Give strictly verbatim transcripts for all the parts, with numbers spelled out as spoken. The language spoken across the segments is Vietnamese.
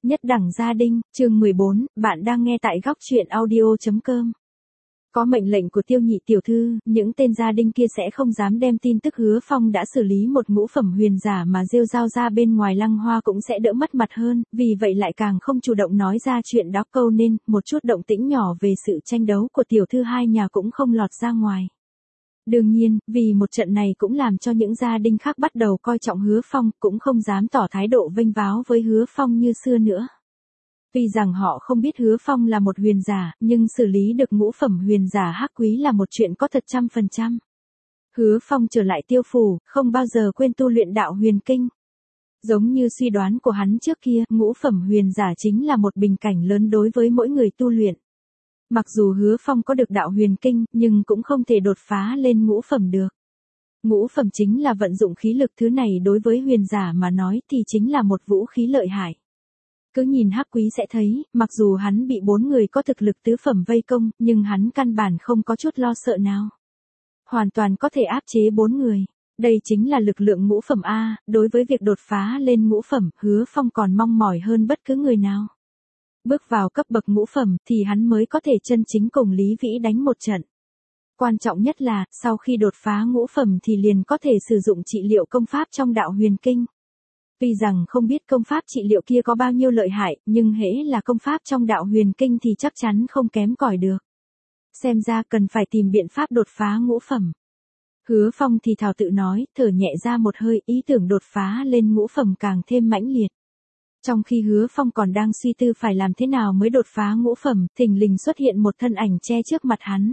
Nhất đẳng gia đình, chương mười bốn, bạn đang nghe tại góc truyện audio chấm com. Có mệnh lệnh của Tiêu Nhị tiểu thư, những tên gia đình kia sẽ không dám đem tin tức Hứa Phong đã xử lý một ngũ phẩm huyền giả mà rêu rao ra bên ngoài Lăng Hoa cũng sẽ đỡ mất mặt hơn, vì vậy lại càng không chủ động nói ra chuyện đó, câu nên, một chút động tĩnh nhỏ về sự tranh đấu của tiểu thư hai nhà cũng không lọt ra ngoài. Đương nhiên, vì một trận này cũng làm cho những gia đình khác bắt đầu coi trọng Hứa Phong, cũng không dám tỏ thái độ vênh váo với Hứa Phong như xưa nữa. Tuy rằng họ không biết Hứa Phong là một huyền giả, nhưng xử lý được ngũ phẩm huyền giả hắc quý là một chuyện có thật trăm phần trăm. Hứa Phong trở lại Tiêu phủ, không bao giờ quên tu luyện đạo huyền kinh. Giống như suy đoán của hắn trước kia, ngũ phẩm huyền giả chính là một bình cảnh lớn đối với mỗi người tu luyện. Mặc dù Hứa Phong có được đạo huyền kinh, nhưng cũng không thể đột phá lên ngũ phẩm được. Ngũ phẩm chính là vận dụng khí lực, thứ này đối với huyền giả mà nói thì chính là một vũ khí lợi hại. Cứ nhìn hắc quý sẽ thấy, mặc dù hắn bị bốn người có thực lực tứ phẩm vây công, nhưng hắn căn bản không có chút lo sợ nào. Hoàn toàn có thể áp chế bốn người. Đây chính là lực lượng ngũ phẩm A, đối với việc đột phá lên ngũ phẩm, Hứa Phong còn mong mỏi hơn bất cứ người nào. Bước vào cấp bậc ngũ phẩm thì hắn mới có thể chân chính cùng Lý Vĩ đánh một trận. Quan trọng nhất là, sau khi đột phá ngũ phẩm thì liền có thể sử dụng trị liệu công pháp trong đạo huyền kinh. Tuy rằng không biết công pháp trị liệu kia có bao nhiêu lợi hại, nhưng hễ là công pháp trong đạo huyền kinh thì chắc chắn không kém cỏi được. Xem ra cần phải tìm biện pháp đột phá ngũ phẩm. Hứa Phong thì thào tự nói, thở nhẹ ra một hơi, ý tưởng đột phá lên ngũ phẩm càng thêm mãnh liệt. Trong khi Hứa Phong còn đang suy tư phải làm thế nào mới đột phá ngũ phẩm, thình lình xuất hiện một thân ảnh che trước mặt hắn.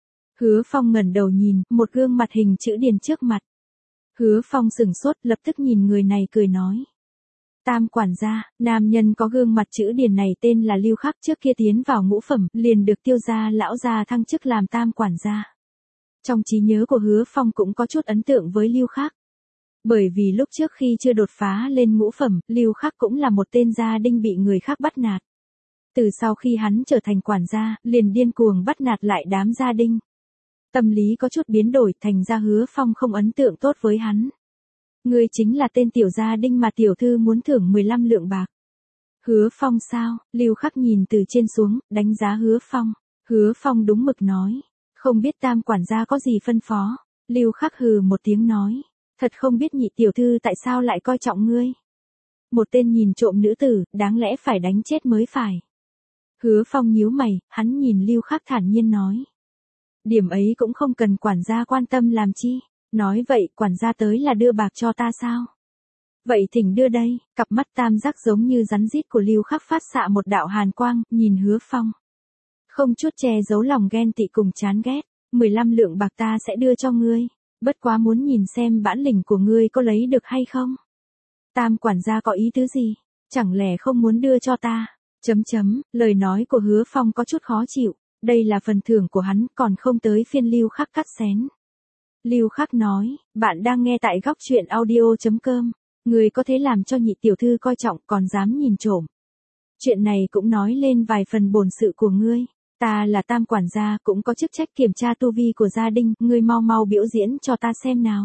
Hứa Phong ngẩng đầu nhìn, một gương mặt hình chữ điền trước mặt. Hứa Phong sửng sốt, lập tức nhìn người này cười nói. Tam quản gia, nam nhân có gương mặt chữ điền này tên là Lưu Khắc, trước kia tiến vào ngũ phẩm, liền được Tiêu gia lão gia thăng chức làm tam quản gia. Trong trí nhớ của Hứa Phong cũng có chút ấn tượng với Lưu Khắc. Bởi vì lúc trước khi chưa đột phá lên ngũ phẩm, Lưu Khắc cũng là một tên gia đinh bị người khác bắt nạt. Từ sau khi hắn trở thành quản gia, liền điên cuồng bắt nạt lại đám gia đinh. Tâm lý có chút biến đổi, thành ra Hứa Phong không ấn tượng tốt với hắn. Ngươi chính là tên tiểu gia đinh mà tiểu thư muốn thưởng mười lăm lượng bạc. Hứa Phong sao? Lưu Khắc nhìn từ trên xuống, đánh giá Hứa Phong. Hứa Phong đúng mực nói. Không biết tam quản gia có gì phân phó. Lưu Khắc hừ một tiếng nói. Thật không biết nhị tiểu thư tại sao lại coi trọng ngươi. Một tên nhìn trộm nữ tử, đáng lẽ phải đánh chết mới phải. Hứa Phong nhíu mày, hắn nhìn Lưu Khắc thản nhiên nói. Điểm ấy cũng không cần quản gia quan tâm làm chi. Nói vậy, quản gia tới là đưa bạc cho ta sao? Vậy thỉnh đưa đây. Cặp mắt tam giác giống như rắn rít của Lưu Khắc phát xạ một đạo hàn quang, nhìn Hứa Phong. Không chút che giấu lòng ghen tị cùng chán ghét. mười lăm lượng bạc ta sẽ đưa cho ngươi. Bất quá muốn nhìn xem bản lĩnh của ngươi có lấy được hay không. Tam quản gia có ý tứ gì? Chẳng lẽ không muốn đưa cho ta? Chấm chấm, lời nói của Hứa Phong có chút khó chịu. Đây là phần thưởng của hắn, còn không tới phiên Lưu Khắc cắt xén. Lưu Khắc nói, bạn đang nghe tại góc truyện audio chấm com. Người có thể làm cho nhị tiểu thư coi trọng còn dám nhìn trộm. Chuyện này cũng nói lên vài phần bổn sự của ngươi. Ta là tam quản gia, cũng có chức trách kiểm tra tu vi của gia đình, ngươi mau mau biểu diễn cho ta xem nào.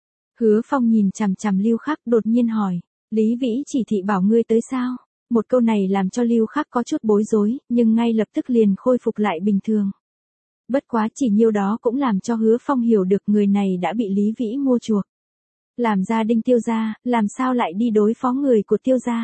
Hứa Phong nhìn chằm chằm Lưu Khắc, đột nhiên hỏi, Lý Vĩ chỉ thị bảo ngươi tới sao? Một câu này làm cho Lưu Khắc có chút bối rối, nhưng ngay lập tức liền khôi phục lại bình thường. Bất quá chỉ nhiêu đó cũng làm cho Hứa Phong hiểu được người này đã bị Lý Vĩ mua chuộc. Làm gia đinh Tiêu gia, làm sao lại đi đối phó người của Tiêu gia?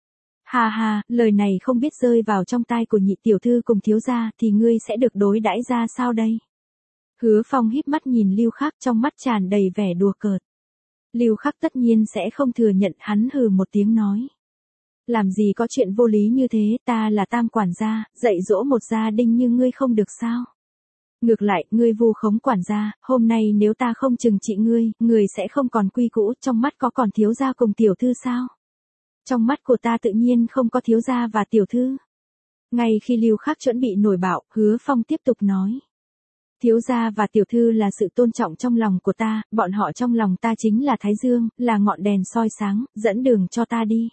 Hà hà, lời này không biết rơi vào trong tai của nhị tiểu thư cùng thiếu gia thì ngươi sẽ được đối đãi ra sao đây? Hứa Phong híp mắt nhìn Lưu Khắc, trong mắt tràn đầy vẻ đùa cợt. Lưu Khắc tất nhiên sẽ không thừa nhận, hắn hừ một tiếng nói. Làm gì có chuyện vô lý như thế, ta là tam quản gia, dạy dỗ một gia đinh như ngươi không được sao? Ngược lại, ngươi vu khống quản gia, hôm nay nếu ta không trừng trị ngươi, ngươi sẽ không còn quy cũ, trong mắt có còn thiếu gia cùng tiểu thư sao? Trong mắt của ta tự nhiên không có thiếu gia và tiểu thư. Ngay khi Lưu Khắc chuẩn bị nổi bạo, Hứa Phong tiếp tục nói. Thiếu gia và tiểu thư là sự tôn trọng trong lòng của ta, bọn họ trong lòng ta chính là Thái Dương, là ngọn đèn soi sáng, dẫn đường cho ta đi.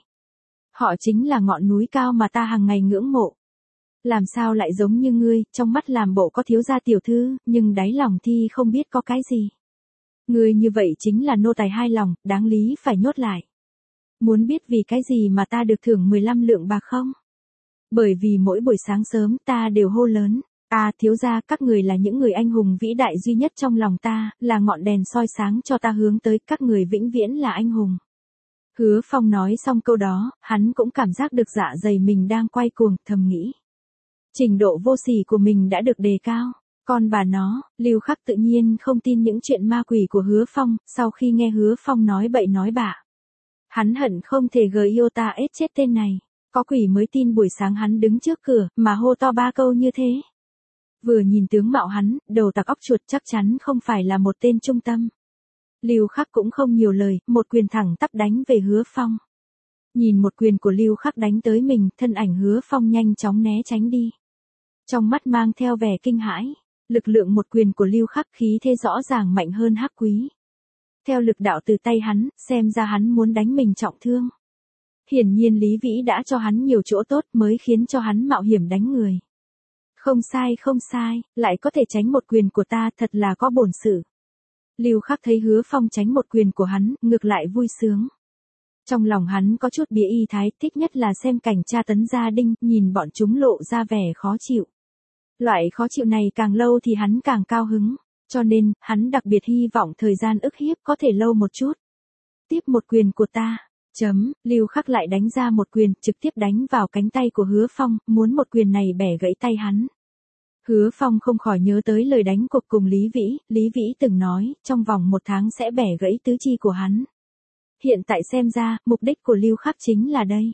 Họ chính là ngọn núi cao mà ta hàng ngày ngưỡng mộ. Làm sao lại giống như ngươi, trong mắt làm bộ có thiếu gia tiểu thư, nhưng đáy lòng thì không biết có cái gì. Ngươi như vậy chính là nô tài hai lòng, đáng lý phải nhốt lại. Muốn biết vì cái gì mà ta được thưởng mười lăm lượng bạc không? Bởi vì mỗi buổi sáng sớm ta đều hô lớn. À thiếu gia, các người là những người anh hùng vĩ đại duy nhất trong lòng ta, là ngọn đèn soi sáng cho ta hướng tới, các người vĩnh viễn là anh hùng. Hứa Phong nói xong câu đó, hắn cũng cảm giác được dạ dày mình đang quay cuồng, thầm nghĩ. Trình độ vô sỉ của mình đã được đề cao. Còn bà nó, Lưu Khắc tự nhiên không tin những chuyện ma quỷ của Hứa Phong, sau khi nghe Hứa Phong nói bậy nói bạ. Hắn hận không thể gờ yêu ta ết chết tên này. Có quỷ mới tin buổi sáng hắn đứng trước cửa, mà hô to ba câu như thế. Vừa nhìn tướng mạo hắn, đầu tặc óc chuột chắc chắn không phải là một tên trung tâm. Lưu Khắc cũng không nhiều lời, một quyền thẳng tắp đánh về Hứa Phong. Nhìn một quyền của Lưu Khắc đánh tới mình, thân ảnh Hứa Phong nhanh chóng né tránh đi. Trong mắt mang theo vẻ kinh hãi, lực lượng một quyền của Lưu Khắc khí thế rõ ràng mạnh hơn Hắc Quý. Theo lực đạo từ tay hắn, xem ra hắn muốn đánh mình trọng thương. Hiển nhiên Lý Vĩ đã cho hắn nhiều chỗ tốt mới khiến cho hắn mạo hiểm đánh người. Không sai không sai, lại có thể tránh một quyền của ta, thật là có bổn sự. Lưu Khắc thấy Hứa Phong tránh một quyền của hắn, ngược lại vui sướng. Trong lòng hắn có chút bía y thái, thích nhất là xem cảnh tra tấn gia đình, nhìn bọn chúng lộ ra vẻ khó chịu. Loại khó chịu này càng lâu thì hắn càng cao hứng, cho nên, hắn đặc biệt hy vọng thời gian ức hiếp có thể lâu một chút. Tiếp một quyền của ta. Chấm, Lưu Khắc lại đánh ra một quyền, trực tiếp đánh vào cánh tay của Hứa Phong, muốn một quyền này bẻ gãy tay hắn. Hứa Phong không khỏi nhớ tới lời đánh cuộc cùng Lý Vĩ, Lý Vĩ từng nói, trong vòng một tháng sẽ bẻ gãy tứ chi của hắn. Hiện tại xem ra, mục đích của Lưu Khắc chính là đây.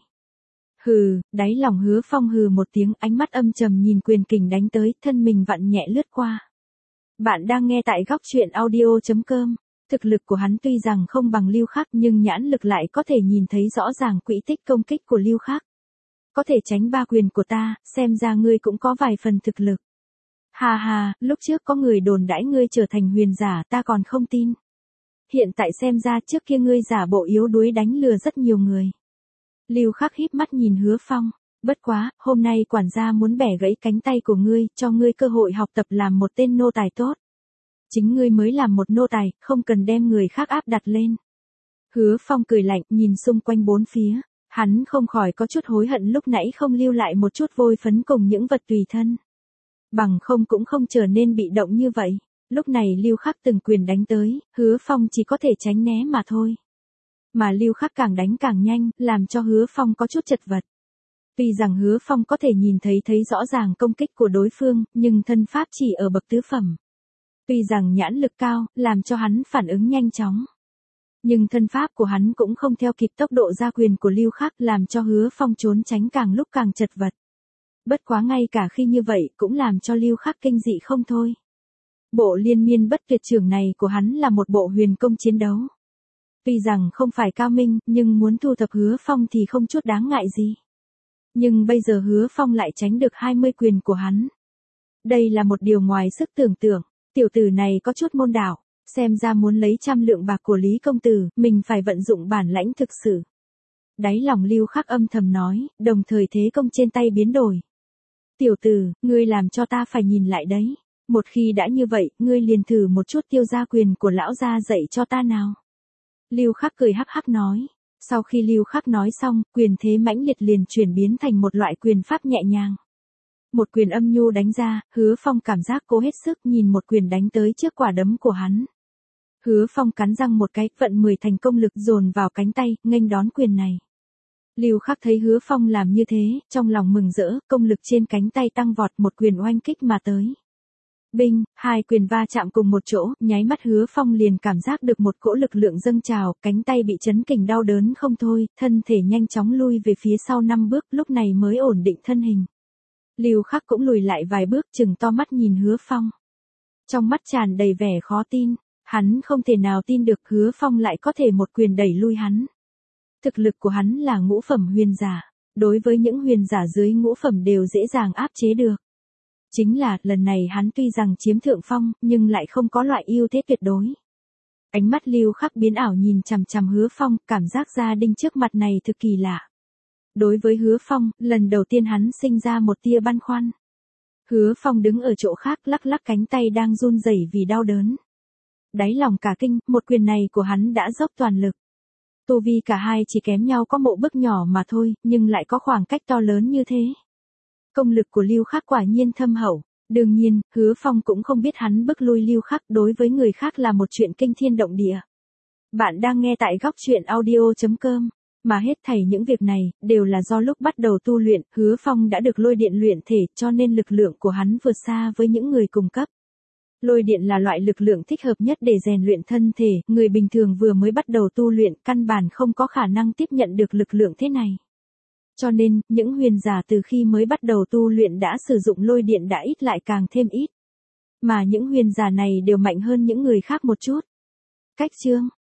Hừ, đáy lòng Hứa Phong hừ một tiếng, ánh mắt âm trầm nhìn quyền kình đánh tới, thân mình vặn nhẹ lướt qua. Bạn đang nghe tại góc truyện audio chấm com. Thực lực của hắn tuy rằng không bằng Lưu Khắc nhưng nhãn lực lại có thể nhìn thấy rõ ràng quỹ tích công kích của Lưu Khắc. Có thể tránh ba quyền của ta, xem ra ngươi cũng có vài phần thực lực. Hà hà, lúc trước có người đồn đãi ngươi trở thành huyền giả ta còn không tin. Hiện tại xem ra trước kia ngươi giả bộ yếu đuối đánh lừa rất nhiều người. Lưu Khắc híp mắt nhìn Hứa Phong, bất quá, hôm nay quản gia muốn bẻ gãy cánh tay của ngươi, cho ngươi cơ hội học tập làm một tên nô tài tốt. Chính ngươi mới làm một nô tài, không cần đem người khác áp đặt lên. Hứa Phong cười lạnh, nhìn xung quanh bốn phía, hắn không khỏi có chút hối hận lúc nãy không lưu lại một chút vôi phấn cùng những vật tùy thân. Bằng không cũng không trở nên bị động như vậy. Lúc này Lưu Khắc từng quyền đánh tới, Hứa Phong chỉ có thể tránh né mà thôi. Mà Lưu Khắc càng đánh càng nhanh, làm cho Hứa Phong có chút chật vật. Tuy rằng Hứa Phong có thể nhìn thấy thấy rõ ràng công kích của đối phương, nhưng thân pháp chỉ ở bậc tứ phẩm. Tuy rằng nhãn lực cao, làm cho hắn phản ứng nhanh chóng. Nhưng thân pháp của hắn cũng không theo kịp tốc độ ra quyền của Lưu Khắc, làm cho Hứa Phong trốn tránh càng lúc càng chật vật. Bất quá ngay cả khi như vậy cũng làm cho Lưu Khắc kinh dị không thôi. Bộ liên miên bất tuyệt trưởng này của hắn là một bộ huyền công chiến đấu. Tuy rằng không phải cao minh, nhưng muốn thu thập Hứa Phong thì không chút đáng ngại gì. Nhưng bây giờ Hứa Phong lại tránh được hai mươi quyền của hắn. Đây là một điều ngoài sức tưởng tượng. Tiểu tử này có chút môn đạo, xem ra muốn lấy trăm lượng bạc của Lý công tử, mình phải vận dụng bản lãnh thực sự. Đáy lòng Lưu Khắc âm thầm nói, đồng thời thế công trên tay biến đổi. Tiểu tử, ngươi làm cho ta phải nhìn lại đấy. Một khi đã như vậy, ngươi liền thử một chút tiêu gia quyền của lão gia dạy cho ta nào. Lưu Khắc cười hắc hắc nói. Sau khi Lưu Khắc nói xong, quyền thế mãnh liệt liền chuyển biến thành một loại quyền pháp nhẹ nhàng. Một quyền âm nhu đánh ra, Hứa Phong cảm giác cố hết sức nhìn một quyền đánh tới trước quả đấm của hắn. Hứa Phong cắn răng một cái, vận mười thành công lực dồn vào cánh tay, nghênh đón quyền này. Lưu Khắc thấy Hứa Phong làm như thế, trong lòng mừng rỡ, công lực trên cánh tay tăng vọt, một quyền oanh kích mà tới. Binh, hai quyền va chạm cùng một chỗ, nháy mắt Hứa Phong liền cảm giác được một cỗ lực lượng dâng trào, cánh tay bị chấn kình đau đớn không thôi, thân thể nhanh chóng lui về phía sau năm bước, lúc này mới ổn định thân hình. Lưu Khắc cũng lùi lại vài bước, chừng to mắt nhìn Hứa Phong. Trong mắt tràn đầy vẻ khó tin, hắn không thể nào tin được Hứa Phong lại có thể một quyền đẩy lui hắn. Thực lực của hắn là ngũ phẩm huyền giả, đối với những huyền giả dưới ngũ phẩm đều dễ dàng áp chế được. Chính là, lần này hắn tuy rằng chiếm thượng phong, nhưng lại không có loại ưu thế tuyệt đối. Ánh mắt Lưu Khắc biến ảo nhìn chằm chằm Hứa Phong, cảm giác gia đình trước mặt này thực kỳ lạ. Đối với Hứa Phong, lần đầu tiên hắn sinh ra một tia băn khoăn. Hứa Phong đứng ở chỗ khác lắc lắc cánh tay đang run rẩy vì đau đớn. Đáy lòng cả kinh, một quyền này của hắn đã dốc toàn lực. Tu vi cả hai chỉ kém nhau có một bước nhỏ mà thôi, nhưng lại có khoảng cách to lớn như thế. Công lực của Lưu Khắc quả nhiên thâm hậu. Đương nhiên, Hứa Phong cũng không biết hắn bức lui Lưu Khắc đối với người khác là một chuyện kinh thiên động địa. Bạn đang nghe tại góc truyện audio chấm com. Mà hết thảy những việc này, đều là do lúc bắt đầu tu luyện, Hứa Phong đã được lôi điện luyện thể cho nên lực lượng của hắn vượt xa với những người cùng cấp. Lôi điện là loại lực lượng thích hợp nhất để rèn luyện thân thể, người bình thường vừa mới bắt đầu tu luyện căn bản không có khả năng tiếp nhận được lực lượng thế này. Cho nên, những huyền giả từ khi mới bắt đầu tu luyện đã sử dụng lôi điện đã ít lại càng thêm ít. Mà những huyền giả này đều mạnh hơn những người khác một chút. Cách chương